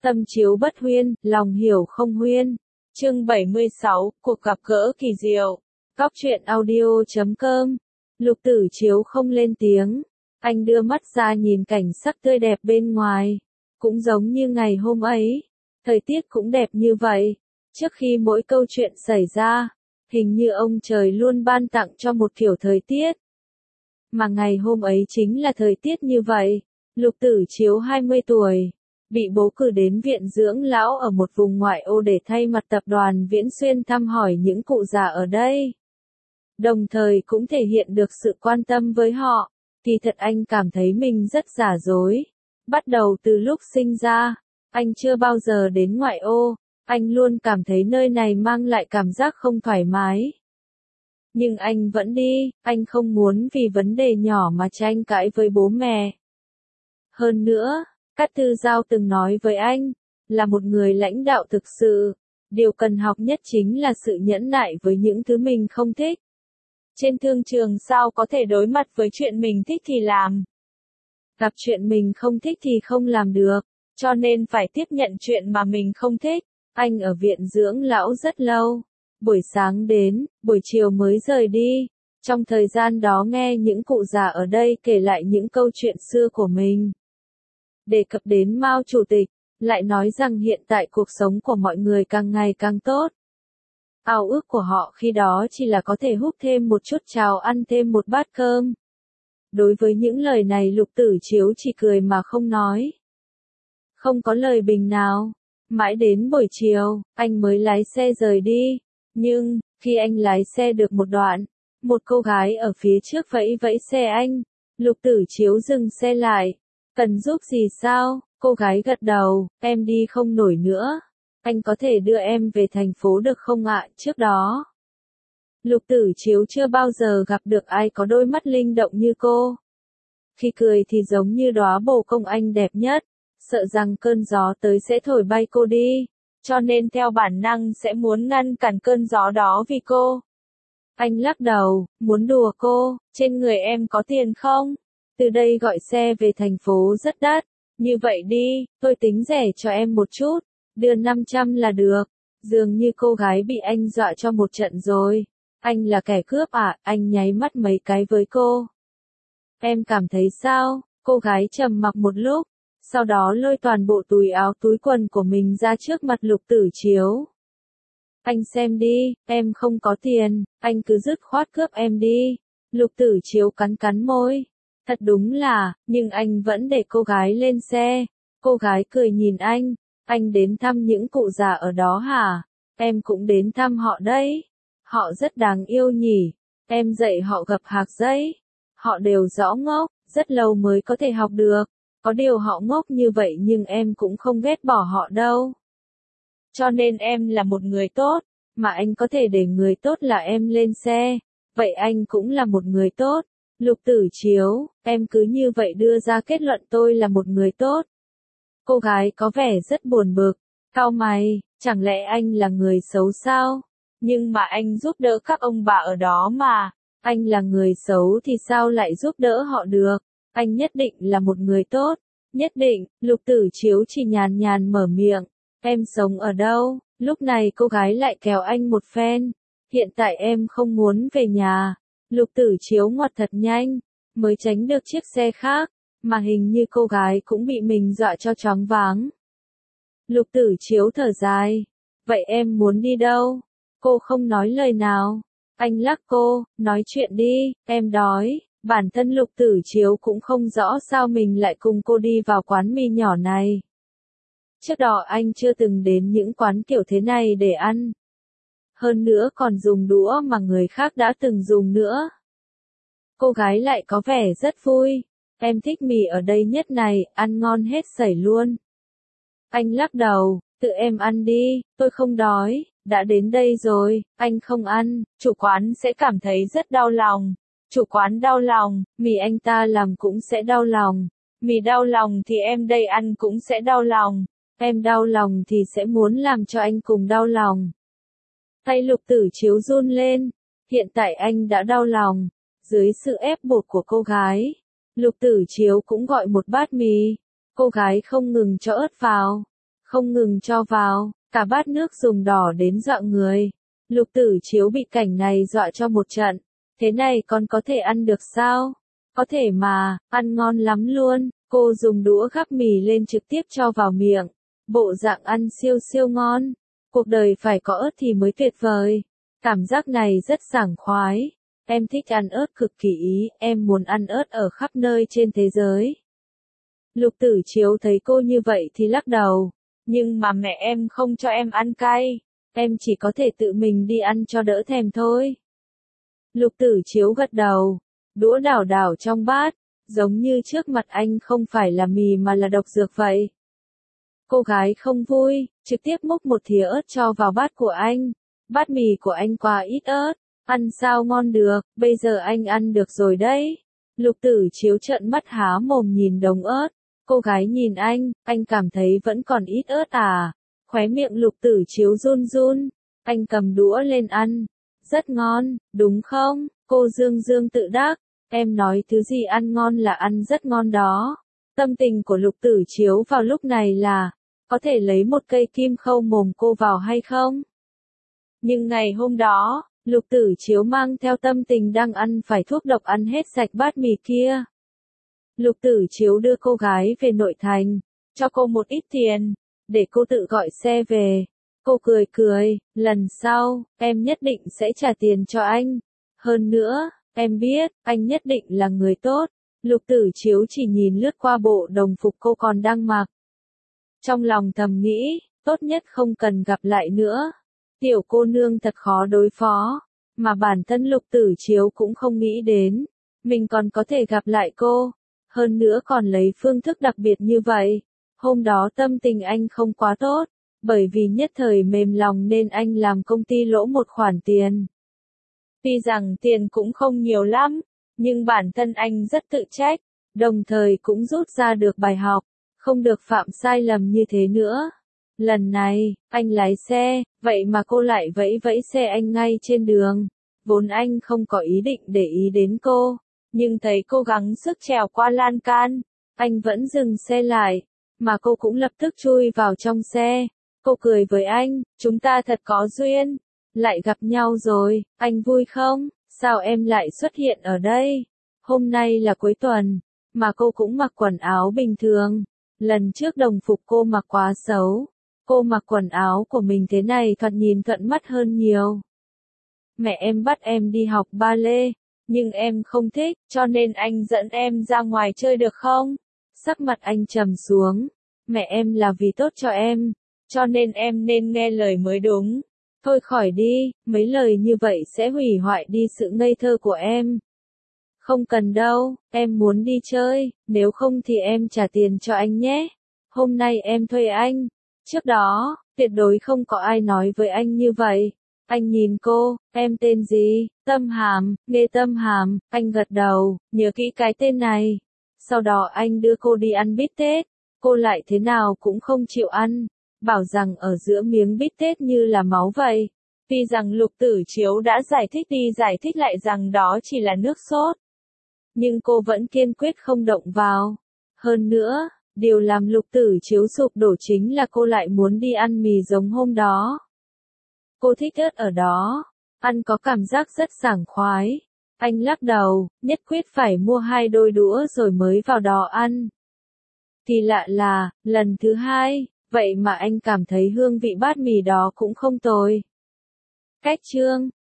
Tâm chiếu bất huyên, lòng hiểu không huyên. Chương 76, cuộc gặp gỡ kỳ diệu. Góc truyện audio.com. Lục Tử Chiếu không lên tiếng. Anh đưa mắt ra nhìn cảnh sắc tươi đẹp bên ngoài. Cũng giống như ngày hôm ấy. Thời tiết cũng đẹp như vậy. Trước khi mỗi câu chuyện xảy ra, hình như ông trời luôn ban tặng cho một kiểu thời tiết. Mà ngày hôm ấy chính là thời tiết như vậy. Lục Tử Chiếu 20 tuổi. Bị bố cử đến viện dưỡng lão ở một vùng ngoại ô để thay mặt tập đoàn Viễn Xuyên thăm hỏi những cụ già ở đây. Đồng thời cũng thể hiện được sự quan tâm với họ. Kỳ thật anh cảm thấy mình rất giả dối. Bắt đầu từ lúc sinh ra, anh chưa bao giờ đến ngoại ô. Anh luôn cảm thấy nơi này mang lại cảm giác không thoải mái. Nhưng anh vẫn đi, anh không muốn vì vấn đề nhỏ mà tranh cãi với bố mẹ. Hơn nữa, Cát Tư Giao từng nói với anh, là một người lãnh đạo thực sự, điều cần học nhất chính là sự nhẫn nại với những thứ mình không thích. Trên thương trường sao có thể đối mặt với chuyện mình thích thì làm. Gặp chuyện mình không thích thì không làm được, cho nên phải tiếp nhận chuyện mà mình không thích. Anh ở viện dưỡng lão rất lâu, buổi sáng đến, buổi chiều mới rời đi. Trong thời gian đó nghe những cụ già ở đây kể lại những câu chuyện xưa của mình. Đề cập đến Mao Chủ tịch, lại nói rằng hiện tại cuộc sống của mọi người càng ngày càng tốt. Ao ước của họ khi đó chỉ là có thể húp thêm một chút cháo, ăn thêm một bát cơm. Đối với những lời này Lục Tử Chiếu chỉ cười mà không nói. Không có lời bình nào. Mãi đến buổi chiều, anh mới lái xe rời đi. Nhưng, khi anh lái xe được một đoạn, một cô gái ở phía trước vẫy vẫy xe anh. Lục Tử Chiếu dừng xe lại. Cần giúp gì sao? Cô gái gật đầu, em đi không nổi nữa. Anh có thể đưa em về thành phố được không ạ? Trước đó, Lục Tử Chiếu chưa bao giờ gặp được ai có đôi mắt linh động như cô. Khi cười thì giống như đóa bồ công anh đẹp nhất, sợ rằng cơn gió tới sẽ thổi bay cô đi, cho nên theo bản năng sẽ muốn ngăn cản cơn gió đó vì cô. Anh lắc đầu, muốn đùa cô, trên người em có tiền không? Từ đây gọi xe về thành phố rất đắt, như vậy đi, tôi tính rẻ cho em một chút, đưa 500 là được. Dường như cô gái bị anh dọa cho một trận rồi. Anh là kẻ cướp à? Anh nháy mắt mấy cái với cô. Em cảm thấy sao? Cô gái trầm mặc một lúc, sau đó lôi toàn bộ túi áo túi quần của mình ra trước mặt Lục Tử Chiếu. Anh xem đi, em không có tiền, anh cứ dứt khoát cướp em đi. Lục Tử Chiếu cắn cắn môi. Thật đúng là, nhưng anh vẫn để cô gái lên xe. Cô gái cười nhìn anh đến thăm những cụ già ở đó hả? Em cũng đến thăm họ đấy. Họ rất đáng yêu nhỉ. Em dạy họ gập hạc giấy. Họ đều rõ ngốc, rất lâu mới có thể học được. Có điều họ ngốc như vậy nhưng em cũng không ghét bỏ họ đâu. Cho nên em là một người tốt, mà anh có thể để người tốt là em lên xe. Vậy anh cũng là một người tốt. Lục Tử Chiếu, em cứ như vậy đưa ra kết luận tôi là một người tốt. Cô gái có vẻ rất buồn bực, cau mày, chẳng lẽ anh là người xấu sao? Nhưng mà anh giúp đỡ các ông bà ở đó mà, anh là người xấu thì sao lại giúp đỡ họ được? Anh nhất định là một người tốt, nhất định. Lục Tử Chiếu chỉ nhàn nhàn mở miệng, em sống ở đâu? Lúc này cô gái lại kéo anh một phen, hiện tại em không muốn về nhà. Lục Tử Chiếu ngoặt thật nhanh, mới tránh được chiếc xe khác, mà hình như cô gái cũng bị mình dọa cho choáng váng. Lục Tử Chiếu thở dài, vậy em muốn đi đâu? Cô không nói lời nào. Anh lắc cô, nói chuyện đi, em đói. Bản thân Lục Tử Chiếu cũng không rõ sao mình lại cùng cô đi vào quán mì nhỏ này. Trước đó anh chưa từng đến những quán kiểu thế này để ăn. Hơn nữa còn dùng đũa mà người khác đã từng dùng nữa. Cô gái lại có vẻ rất vui. Em thích mì ở đây nhất này, ăn ngon hết sảy luôn. Anh lắc đầu, tự em ăn đi, tôi không đói, đã đến đây rồi, anh không ăn, chủ quán sẽ cảm thấy rất đau lòng. Chủ quán đau lòng, mì anh ta làm cũng sẽ đau lòng. Mì đau lòng thì em đây ăn cũng sẽ đau lòng. Em đau lòng thì sẽ muốn làm cho anh cùng đau lòng. Tay Lục Tử Chiếu run lên, hiện tại anh đã đau lòng. Dưới sự ép buộc của cô gái, Lục Tử Chiếu cũng gọi một bát mì. Cô gái không ngừng cho ớt vào. không ngừng cho vào, cả bát nước dùng đỏ đến dọa người. Lục Tử Chiếu bị cảnh này dọa cho một trận, thế này con có thể ăn được sao? Có thể mà, ăn ngon lắm luôn, cô dùng đũa gắp mì lên trực tiếp cho vào miệng, bộ dạng ăn siêu siêu ngon. Cuộc đời phải có ớt thì mới tuyệt vời, cảm giác này rất sảng khoái. Em thích ăn ớt cực kỳ, em muốn ăn ớt ở khắp nơi trên thế giới. Lục Tử Chiếu thấy cô như vậy thì lắc đầu, nhưng mà mẹ em không cho em ăn cay, em chỉ có thể tự mình đi ăn cho đỡ thèm thôi. Lục Tử Chiếu gật đầu, đũa đảo đảo trong bát, giống như trước mặt anh không phải là mì mà là độc dược vậy. Cô gái không vui, trực tiếp múc một thìa ớt cho vào bát của anh. Bát mì của anh quá ít ớt, ăn sao ngon được, bây giờ anh ăn được rồi đấy. Lục Tử Chiếu trợn mắt há mồm nhìn đống ớt. Cô gái nhìn anh cảm thấy vẫn còn ít ớt à? Khóe miệng Lục Tử Chiếu run run, anh cầm đũa lên ăn. Rất ngon, đúng không? Cô dương dương tự đắc, em nói thứ gì ăn ngon là ăn rất ngon đó. Tâm tình của Lục Tử Chiếu vào lúc này là, có thể lấy một cây kim khâu mồm cô vào hay không? Nhưng ngày hôm đó, Lục Tử Chiếu mang theo tâm tình đang ăn phải thuốc độc ăn hết sạch bát mì kia. Lục Tử Chiếu đưa cô gái về nội thành, cho cô một ít tiền, để cô tự gọi xe về. Cô cười cười, lần sau, em nhất định sẽ trả tiền cho anh. Hơn nữa, em biết, anh nhất định là người tốt. Lục Tử Chiếu chỉ nhìn lướt qua bộ đồng phục cô còn đang mặc. Trong lòng thầm nghĩ, tốt nhất không cần gặp lại nữa. Tiểu cô nương thật khó đối phó, mà bản thân Lục Tử Chiếu cũng không nghĩ đến, mình còn có thể gặp lại cô. Hơn nữa còn lấy phương thức đặc biệt như vậy. Hôm đó tâm tình anh không quá tốt, bởi vì nhất thời mềm lòng nên anh làm công ty lỗ một khoản tiền. Tuy rằng tiền cũng không nhiều lắm, nhưng bản thân anh rất tự trách, đồng thời cũng rút ra được bài học, không được phạm sai lầm như thế nữa. Lần này, anh lái xe, vậy mà cô lại vẫy vẫy xe anh ngay trên đường. Vốn anh không có ý định để ý đến cô, nhưng thấy cô gắng sức trèo qua lan can, anh vẫn dừng xe lại, mà cô cũng lập tức chui vào trong xe. Cô cười với anh, chúng ta thật có duyên, lại gặp nhau rồi, anh vui không? Sao em lại xuất hiện ở đây? Hôm nay là cuối tuần, mà cô cũng mặc quần áo bình thường. Lần trước đồng phục cô mặc quá xấu, cô mặc quần áo của mình thế này thoạt nhìn thuận mắt hơn nhiều. Mẹ em bắt em đi học ballet, nhưng em không thích, cho nên anh dẫn em ra ngoài chơi được không? Sắc mặt anh trầm xuống, mẹ em là vì tốt cho em, cho nên em nên nghe lời mới đúng. Thôi khỏi đi, mấy lời như vậy sẽ hủy hoại đi sự ngây thơ của em. Không cần đâu, em muốn đi chơi, nếu không thì em trả tiền cho anh nhé. Hôm nay em thuê anh. Trước đó, tuyệt đối không có ai nói với anh như vậy. Anh nhìn cô, em tên gì? Tâm Hàm, nghe Tâm Hàm, anh gật đầu, nhớ kỹ cái tên này. Sau đó anh đưa cô đi ăn bít tết, cô lại thế nào cũng không chịu ăn, bảo rằng ở giữa miếng bít tết như là máu vậy. Tuy rằng Lục Tử Chiếu đã giải thích đi giải thích lại rằng đó chỉ là nước sốt, nhưng cô vẫn kiên quyết không động vào. Hơn nữa, điều làm Lục Tử Chiếu sụp đổ chính là cô lại muốn đi ăn mì giống hôm đó. Cô thích ớt ở đó, ăn có cảm giác rất sảng khoái. Anh lắc đầu, nhất quyết phải mua 2 đôi đũa rồi mới vào đó ăn. Thì lạ là, lần thứ 2, vậy mà anh cảm thấy hương vị bát mì đó cũng không tồi. Cách chương